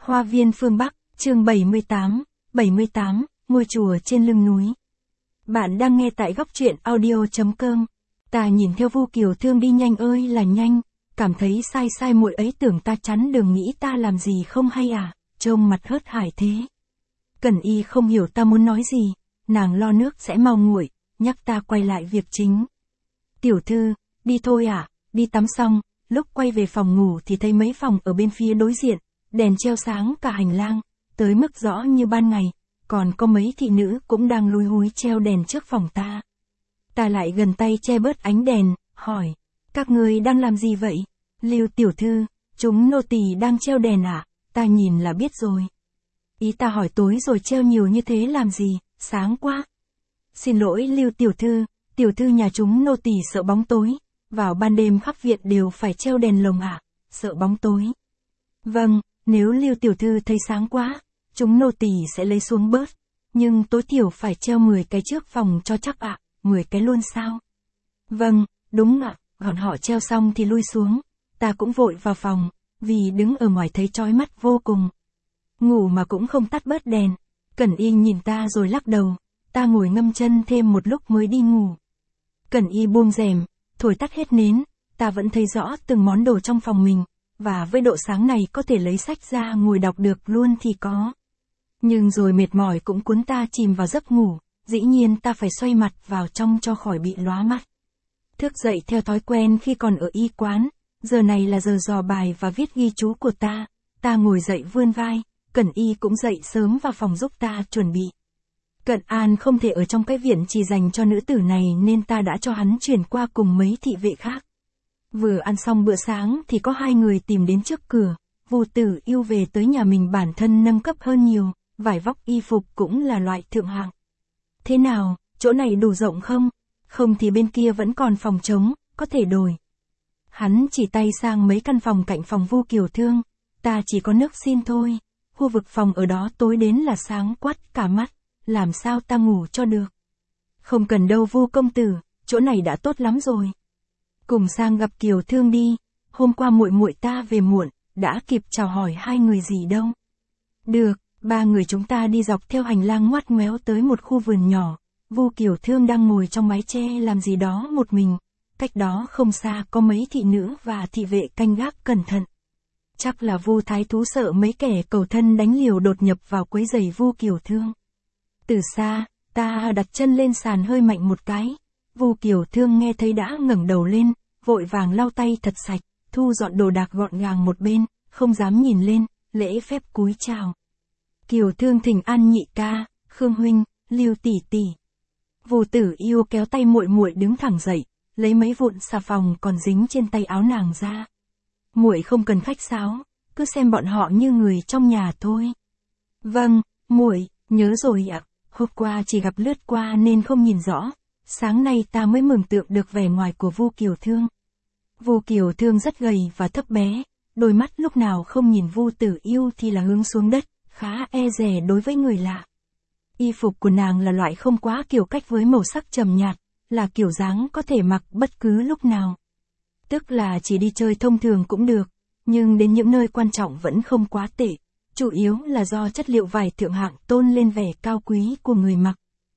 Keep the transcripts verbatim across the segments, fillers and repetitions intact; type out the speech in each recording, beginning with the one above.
Hoa viên phương Bắc, chương bảy mươi tám, bảy mươi tám, ngôi chùa trên lưng núi. Bạn đang nghe tại góc truyện audio.com. Ta nhìn theo Vu Kiều Thương đi nhanh ơi là nhanh, cảm thấy sai sai muội ấy tưởng ta chắn đường nghĩ ta làm gì không hay à, trông mặt hớt hải thế. Cẩn Y không hiểu ta muốn nói gì, nàng lo nước sẽ mau nguội, nhắc ta quay lại việc chính. Tiểu thư, đi thôi à, đi tắm xong, lúc quay về phòng ngủ thì thấy mấy phòng ở bên phía đối diện, đèn treo sáng cả hành lang, tới mức rõ như ban ngày, còn có mấy thị nữ cũng đang lúi húi treo đèn trước phòng ta. Ta lại gần tay che bớt ánh đèn, hỏi, các người đang làm gì vậy? Lưu tiểu thư, chúng nô tỳ đang treo đèn à? Ta nhìn là biết rồi. Ý ta hỏi tối rồi treo nhiều như thế làm gì, sáng quá. Xin lỗi Lưu tiểu thư, tiểu thư nhà chúng nô tỳ sợ bóng tối, vào ban đêm khắp viện đều phải treo đèn lồng à, sợ bóng tối. Vâng, nếu Lưu tiểu thư thấy sáng quá, chúng nô tỳ sẽ lấy xuống bớt, nhưng tối thiểu phải treo mười cái trước phòng cho chắc ạ, à, mười cái luôn sao? Vâng, đúng ạ, còn họ treo xong thì lui xuống, ta cũng vội vào phòng, vì đứng ở ngoài thấy chói mắt vô cùng. Ngủ mà cũng không tắt bớt đèn, Cẩn Y nhìn ta rồi lắc đầu, ta ngồi ngâm chân thêm một lúc mới đi ngủ. Cẩn Y buông rèm, thổi tắt hết nến, ta vẫn thấy rõ từng món đồ trong phòng mình, và với độ sáng này có thể lấy sách ra ngồi đọc được luôn thì có. Nhưng rồi mệt mỏi cũng cuốn ta chìm vào giấc ngủ, dĩ nhiên ta phải xoay mặt vào trong cho khỏi bị lóa mắt. Thức dậy theo thói quen khi còn ở y quán, giờ này là giờ dò bài và viết ghi chú của ta, ta ngồi dậy vươn vai, Cẩn Y cũng dậy sớm vào phòng giúp ta chuẩn bị. Cận An không thể ở trong cái viện chỉ dành cho nữ tử này nên ta đã cho hắn chuyển qua cùng mấy thị vệ khác. Vừa ăn xong bữa sáng thì có hai người tìm đến trước cửa, Vu Tử Yêu về tới nhà mình bản thân nâng cấp hơn nhiều, vải vóc y phục cũng là loại thượng hạng. Thế nào, chỗ này đủ rộng không? Không thì bên kia vẫn còn phòng trống, có thể đổi. Hắn chỉ tay sang mấy căn phòng cạnh phòng Vu Kiều Thương, ta chỉ có nước xin thôi, khu vực phòng ở đó tối đến là sáng quắt cả mắt, làm sao ta ngủ cho được. Không cần đâu Vu công tử, chỗ này đã tốt lắm rồi. Cùng sang gặp Kiều Thương đi, hôm qua muội muội ta về muộn, đã kịp chào hỏi hai người gì đâu. Được, ba người chúng ta đi dọc theo hành lang ngoắt ngoéo tới một khu vườn nhỏ, Vu Kiều Thương đang ngồi trong mái che làm gì đó một mình, cách đó không xa có mấy thị nữ và thị vệ canh gác cẩn thận. Chắc là Vu Thái Thú sợ mấy kẻ cầu thân đánh liều đột nhập vào quấy rầy Vu Kiều Thương. Từ xa, ta đặt chân lên sàn hơi mạnh một cái, Vu Kiều Thương nghe thấy đã ngẩng đầu lên, vội vàng lau tay thật sạch, thu dọn đồ đạc gọn gàng một bên, không dám nhìn lên, lễ phép cúi chào. Kiều Thương thỉnh an nhị ca, Khương huynh, Lưu tỷ tỷ. Vu Tử Yêu kéo tay muội muội đứng thẳng dậy, lấy mấy vụn xà phòng còn dính trên tay áo nàng ra. Muội không cần khách sáo, cứ xem bọn họ như người trong nhà thôi. Vâng, muội, nhớ rồi ạ, hôm qua chỉ gặp lướt qua nên không nhìn rõ, sáng nay ta mới mường tượng được vẻ ngoài của Vu Kiều Thương. Vu Kiều Thương rất gầy và thấp bé, đôi mắt lúc nào không nhìn Vu Tử Yêu thì là hướng xuống đất, khá e dè đối với người lạ. Y phục của nàng là loại không quá kiểu cách với màu sắc trầm nhạt, là kiểu dáng có thể mặc bất cứ lúc nào. Tức là chỉ đi chơi thông thường cũng được, nhưng đến những nơi quan trọng vẫn không quá tệ, chủ yếu là do chất liệu vải thượng hạng tôn lên vẻ cao quý của người mặc.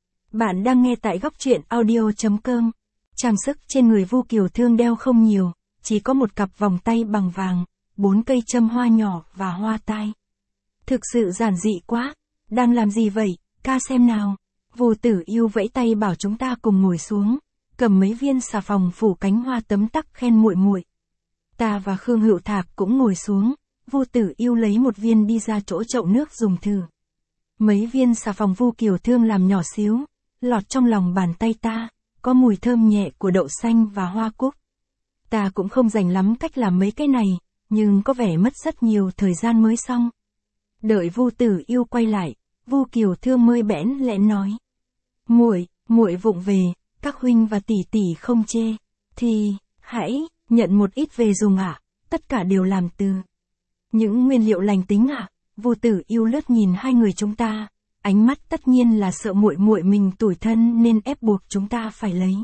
Bạn đang nghe tại góc truyện audio.com. Trang sức trên người Vu Kiều Thương đeo không nhiều, chỉ có một cặp vòng tay bằng vàng, bốn cây châm hoa nhỏ và hoa tai. Thực sự giản dị quá, đang làm gì vậy, ca xem nào. Vu Tử Yêu vẫy tay bảo chúng ta cùng ngồi xuống, cầm mấy viên xà phòng phủ cánh hoa tấm tắc khen muội muội. Ta và Khương Hữu Thạc cũng ngồi xuống, Vu Tử Yêu lấy một viên đi ra chỗ chậu nước dùng thử. Mấy viên xà phòng Vu Kiều Thương làm nhỏ xíu, lọt trong lòng bàn tay ta, có mùi thơm nhẹ của đậu xanh và hoa cúc. Ta cũng không rành lắm cách làm mấy cái này, nhưng có vẻ mất rất nhiều thời gian mới xong. Đợi Vu Tử Yêu quay lại, Vu Kiều Thương mới bẽn lẽn nói: "Muội, muội vụng về, các huynh và tỷ tỷ không chê, thì hãy nhận một ít về dùng ạ, à, tất cả đều làm từ những nguyên liệu lành tính ạ." À. Vu Tử Yêu lướt nhìn hai người chúng ta, ánh mắt tất nhiên là sợ muội muội mình tủi thân nên ép buộc chúng ta phải lấy.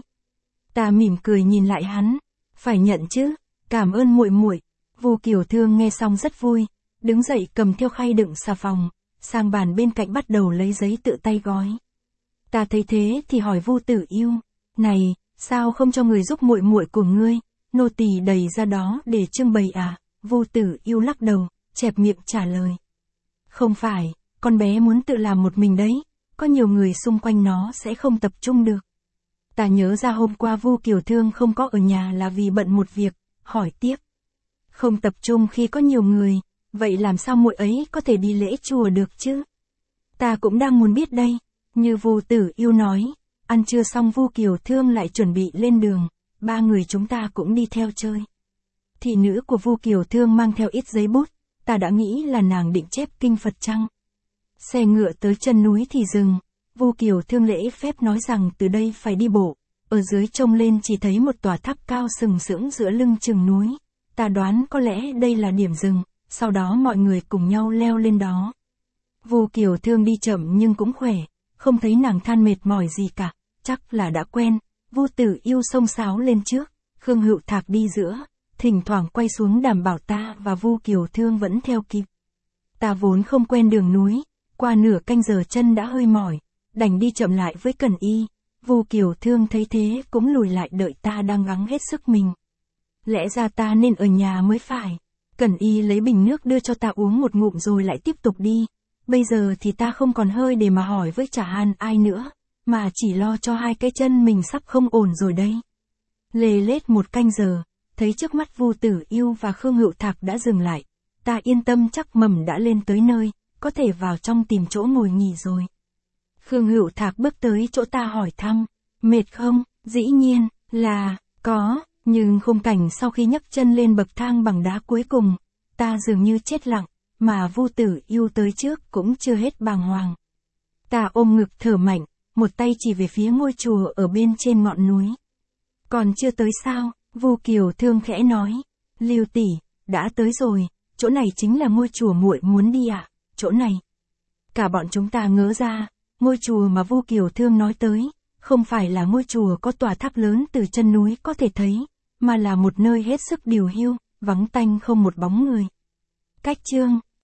Ta mỉm cười nhìn lại hắn, phải nhận chứ, cảm ơn muội muội. Vu Kiều Thương nghe xong rất vui, đứng dậy cầm theo khay đựng xà phòng, sang bàn bên cạnh bắt đầu lấy giấy tự tay gói. Ta thấy thế thì hỏi Vu Tử Yêu, này, sao không cho người giúp muội muội của ngươi, nô tỳ đầy ra đó để trưng bày à? Vu Tử Yêu lắc đầu, chẹp miệng trả lời. Không phải, con bé muốn tự làm một mình đấy, có nhiều người xung quanh nó sẽ không tập trung được. Ta nhớ ra hôm qua Vu Kiều Thương không có ở nhà là vì bận một việc, hỏi tiếp. Không tập trung khi có nhiều người, vậy làm sao muội ấy có thể đi lễ chùa được chứ? Ta cũng đang muốn biết đây, như Vu Tử Yêu nói, ăn trưa xong Vu Kiều Thương lại chuẩn bị lên đường, ba người chúng ta cũng đi theo chơi. Thị nữ của Vu Kiều Thương mang theo ít giấy bút, ta đã nghĩ là nàng định chép kinh Phật chăng? Xe ngựa tới chân núi thì dừng, Vu Kiều Thương lễ phép nói rằng từ đây phải đi bộ, ở dưới trông lên chỉ thấy một tòa tháp cao sừng sững giữa lưng chừng núi, ta đoán có lẽ đây là điểm dừng, sau đó mọi người cùng nhau leo lên đó. Vu Kiều Thương đi chậm nhưng cũng khỏe, không thấy nàng than mệt mỏi gì cả, chắc là đã quen. Vu Tử Yêu xông xáo lên trước, Khương Hữu Thạc đi giữa, thỉnh thoảng quay xuống đảm bảo ta và Vu Kiều Thương vẫn theo kịp. Ta vốn không quen đường núi, qua nửa canh giờ chân đã hơi mỏi, đành đi chậm lại với Cẩn Y. Vu Kiều Thương thấy thế cũng lùi lại đợi ta đang gắng hết sức mình. Lẽ ra ta nên ở nhà mới phải. Cẩn Y lấy bình nước đưa cho ta uống một ngụm rồi lại tiếp tục đi. Bây giờ thì ta không còn hơi để mà hỏi với Trà Hàn ai nữa, mà chỉ lo cho hai cái chân mình sắp không ổn rồi đây. Lê lết một canh giờ, thấy trước mắt Vu Tử Yêu và Khương Hữu Thạc đã dừng lại. Ta yên tâm chắc mầm đã lên tới nơi, có thể vào trong tìm chỗ ngồi nghỉ rồi. Khương Hữu Thạc bước tới chỗ ta hỏi thăm, mệt không? Dĩ nhiên, là, có, nhưng khung cảnh sau khi nhấc chân lên bậc thang bằng đá cuối cùng, ta dường như chết lặng, mà Vu Tử Yêu tới trước cũng chưa hết bàng hoàng. Ta ôm ngực thở mạnh, một tay chỉ về phía ngôi chùa ở bên trên ngọn núi. Còn chưa tới sao? Vu Kiều Thương khẽ nói. Lưu tỷ, đã tới rồi, chỗ này chính là ngôi chùa muội muốn đi ạ, à? Chỗ này. Cả bọn chúng ta ngớ ra, ngôi chùa mà Vu Kiều Thương nói tới, không phải là ngôi chùa có tòa tháp lớn từ chân núi có thể thấy, mà là một nơi hết sức điều hiu, vắng tanh không một bóng người. Cách chương